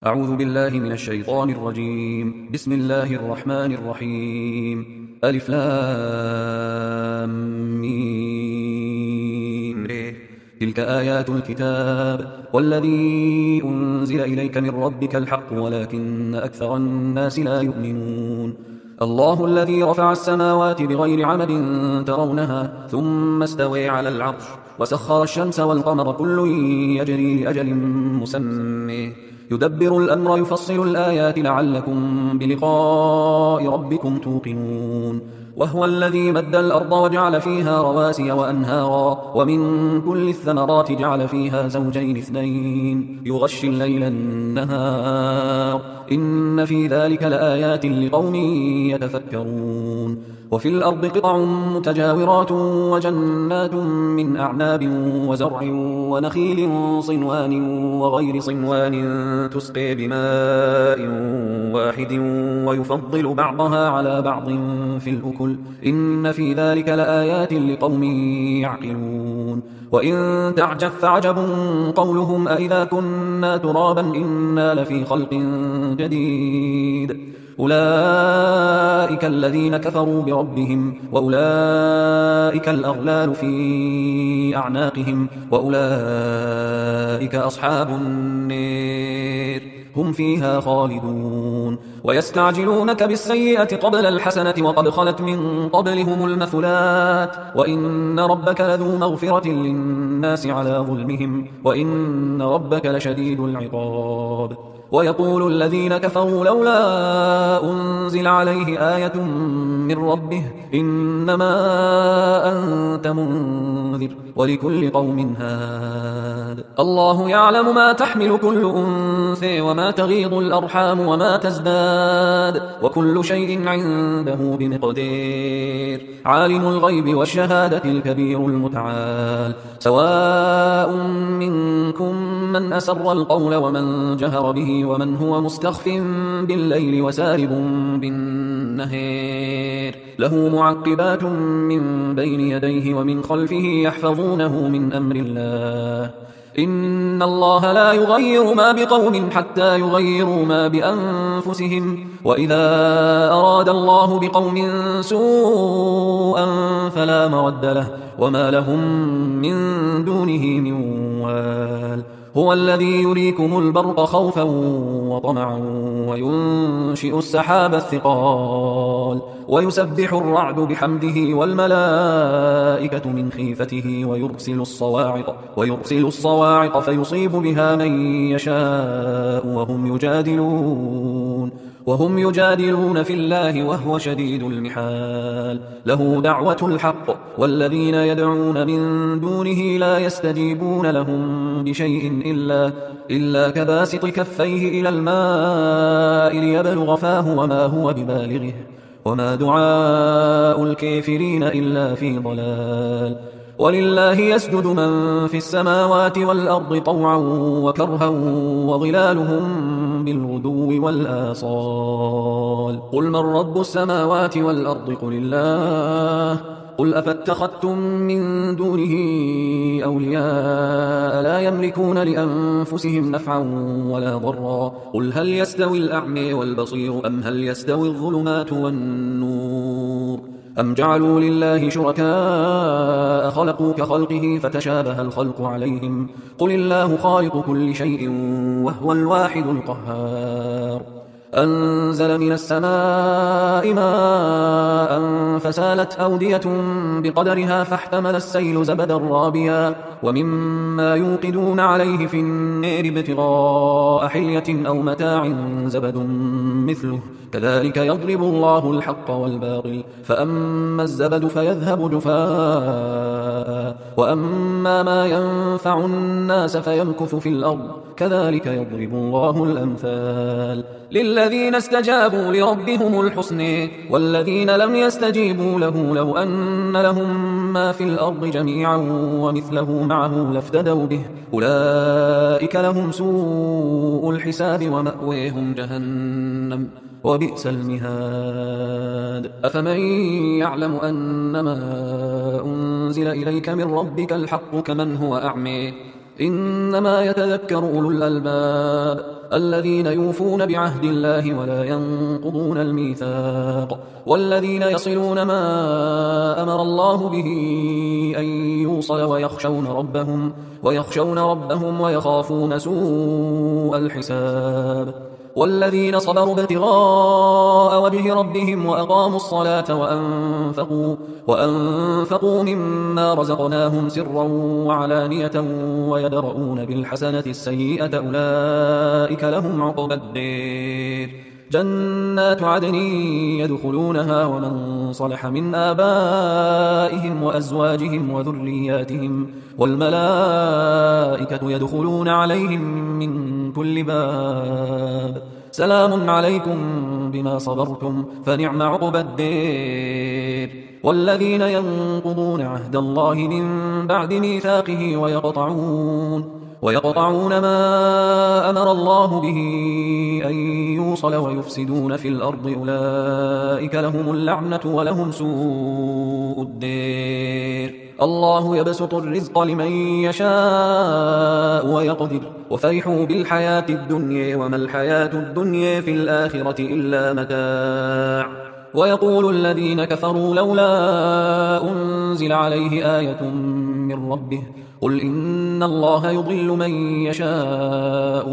أعوذ بالله من الشيطان الرجيم. بسم الله الرحمن الرحيم. ألف لام ميم. تلك آيات الكتاب والذي أنزل إليك من ربك الحق ولكن أكثر الناس لا يؤمنون. الله الذي رفع السماوات بغير عمد ترونها ثم استوى على العرش وسخر الشمس والقمر كل يجري لأجل مسمى يدبر الأمر يفصل الآيات لعلكم بلقاء ربكم توقنون. وهو الذي مد الأرض وجعل فيها رواسي وأنهارا ومن كل الثمرات جعل فيها زوجين اثنين يغشي الليل النهار إن في ذلك لآيات لقوم يتفكرون. وفي الأرض قطع متجاورات وجنات من أعناب وزرع ونخيل صنوان وغير صنوان تسقي بماء واحد ويفضل بعضها على بعض في الأكل إن في ذلك لآيات لقوم يعقلون. وإن تعجب فعجب قولهم أإذا كنا ترابا إنا لفي خلق جديد أولئك الذين كفروا بربهم وأولئك الأغلال في أعناقهم وأولئك أصحاب النار هم فيها خالدون. ويستعجلونك بالسيئة قبل الحسنة وقد خلت من قبلهم المثلات وإن ربك لذو مغفرة للناس على ظلمهم وإن ربك لشديد العقاب. ويقول الذين كفروا لولا أنزل عليه آية من ربه إنما أنت منذر ولكل قوم هاد. الله يعلم ما تحمل كل أنثى وما تغيض الأرحام وما تزداد وكل شيء عنده بمقدار. عالم الغيب والشهادة الكبير المتعال سواء منكم من أسر القول ومن جهر به ومن هو مستخف بالليل وسارب بالنهار له معقبات من بين يديه ومن خلفه يحفظونه من أمر الله إن الله لا يغير ما بقوم حتى يغيروا ما بأنفسهم وإذا أراد الله بقوم سوءا فلا مرد له وما لهم من دونه من وال. هو الذي يريكم البرق خوفا وطمعا وينشئ السحاب الثقال ويسبح الرعد بحمده والملائكة من خيفته ويرسل الصواعق فيصيب بها من يشاء وهم يجادلون في الله وهو شديد المحال. له دعوة الحق والذين يدعون من دونه لا يستجيبون لهم بشيء إلا كباسط كفيه إلى الماء ليبلغ فاه وما هو ببالغه وما دعاء الكافرين إلا في ضلال. ولله يسجد من في السماوات والأرض طوعا وكرها وظلالهم بالغدو والآصال. قل من رب السماوات والأرض قل الله. قل أفاتخذتم من دونه أولياء لا يملكون لأنفسهم نفعا ولا ضرا. قل هل يستوي الأعمى والبصير أم هل يستوي الظلمات والنور أم جعلوا لله شركاء خلقوا كخلقه فتشابه الخلق عليهم قل الله خالق كل شيء وهو الواحد القهار. أنزل من السماء ماء فسالت أودية بقدرها فاحتمل السيل زبدا رابيا ومما يوقدون عليه في النار ابتغاء حلية أو متاع زبد مثله كذلك يضرب الله الحق والباطل فأما الزبد فيذهب جفاء وأما ما ينفع الناس فيمكث في الأرض كذلك يضرب الله الأمثال. للذين استجابوا لربهم الحسنى والذين لم يستجيبوا له لو أن لهم ما في الأرض جميعا ومثله معه لافتدوا به أولئك لهم سوء الحساب ومأويهم جهنم وبئس المهاد. أفمن يعلم أنما أنزل إليك من ربك الحق كمن هو أعمى إنما يتذكر أولو الألباب الذين يوفون بعهد الله ولا ينقضون الميثاق والذين يصلون ما أمر الله به أن يوصل ويخشون ربهم ويخافون سوء الحساب والذين صبروا ابتغاء وجه ربهم وأقاموا الصلاة وأنفقوا مما رزقناهم سرا وعلانية ويدرؤون بالحسنة السيئة أولئك لهم عقبى الدير جنات عدن يدخلونها ومن صلح من آبائهم وأزواجهم وذرياتهم والملائكة يدخلون عليهم من كل باب سلام عليكم بما صبرتم فنعم عقبى الدير والذين ينقضون عهد الله من بعد ميثاقه ويقطعون ما أمر الله به أن يوصل ويفسدون في الأرض أولئك لهم اللعنة ولهم سوء الدير الله يبسط الرزق لمن يشاء ويقدر وفرحوا بالحياة الدنيا وما الحياة الدنيا في الآخرة إلا متاع ويقول الذين كفروا لولا أنزل عليه آية من ربه قل إن الله يضل من يشاء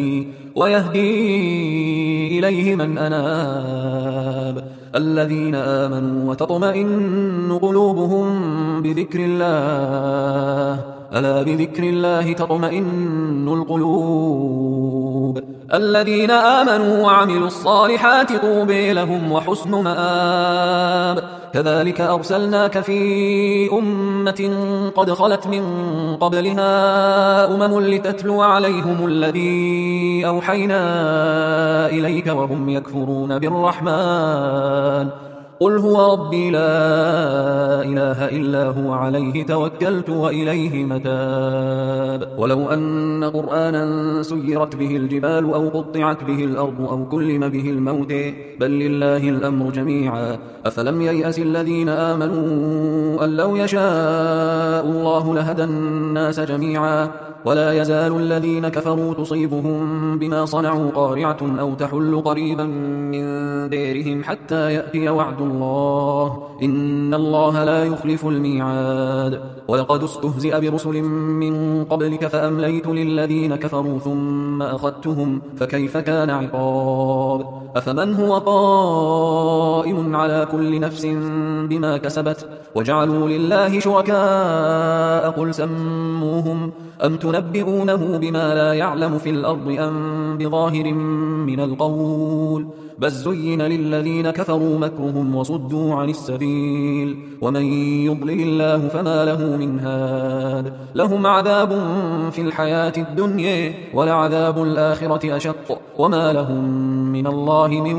ويهدي إليه من أناب الذين آمنوا وتطمئن قلوبهم بذكر الله ألا بذكر الله تطمئن القلوب الذين آمنوا وعملوا الصالحات طوبى لهم وحسن مآب كذلك أرسلناك في أمة قد خلت من قبلها لتتلو عليهم الذي أوحينا إليك وهم يكفرون بالرحمن قل هو ربي لا إله إلا هو عليه توكلت وإليه متاب ولو أن قرآنا سيرت به الجبال أو قطعت به الأرض أو كلم به الموت بل لله الأمر جميعا أفلم ييأس الذين آمنوا أن لو يشاء الله لهدى الناس جميعا ولا يزال الذين كفروا تصيبهم بما صنعوا قارعة أو تحل قريبا من ديرهم حتى يأتي وعد الله إن الله لا يخلف الميعاد ولقد استهزئ برسل من قبلك فأمليت للذين كفروا ثم أخذتهم فكيف كان عقاب أفمن هو قائم على كل نفس بما كسبت وجعلوا لله شركاء قل سموهم أم تنبئونه بما لا يعلم في الأرض أم بظاهر من القول بل زين للذين كفروا مكرهم وصدوا عن السبيل ومن يضلل الله فما له من هاد لهم عذاب في الحياة الدنيا ولعذاب الآخرة أشق وما لهم من الله من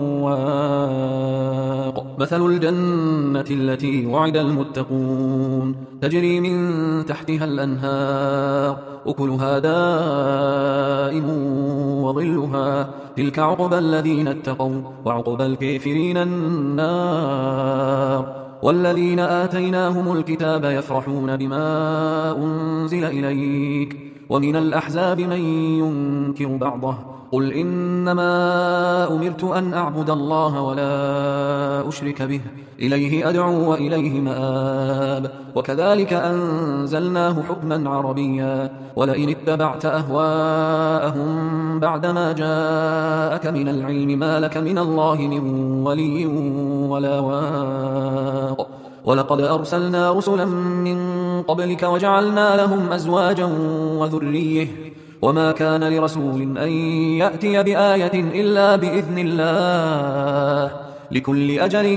واق مثل الجنة التي وعد المتقون تجري من تحتها الأنهار أكلها دائم وظلها تلك عقبى الذين اتقوا وعقبى الكافرين النار والذين آتيناهم الكتاب يفرحون بما أنزل إليك ومن الأحزاب من ينكر بعضه قل إنما أمرت أن أعبد الله ولا أشرك به إليه أدعو وإليه مآب وكذلك أنزلناه حكما عربيا ولئن اتبعت أهواءهم بعدما جاءك من العلم ما لك من الله من ولي ولا واق ولقد أرسلنا رسلا من قبلك وجعلنا لهم أزواجا وذرية وما كان لرسول أن يأتي بآية إلا بإذن الله لكل أجل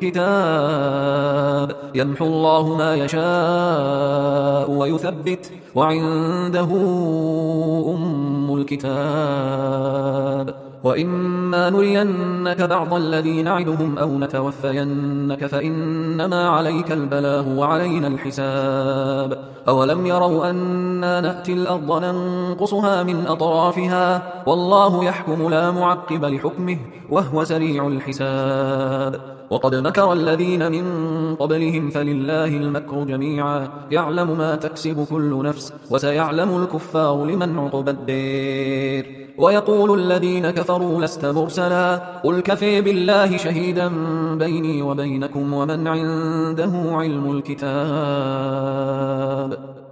كتاب يمحو الله ما يشاء ويثبت وعنده أم الكتاب وإما نرينك بعض الذي نعدهم أو نتوفينك فإنما عليك البلاغ وعلينا الحساب أولم يروا أنا نأتي الأرض ينقصها من أطرافها، والله يحكم لا معقب لحكمه وهو سريع الحساب. وقد مكر الذين من قبلهم فلله المكر جميعا يعلم ما تكسب كل نفس وسيعلم الكفار لمن عقبى الدير. ويقول الذين كفروا لست مرسلا قل كفى بالله شهيدا بيني وبينكم ومن عنده علم الكتاب.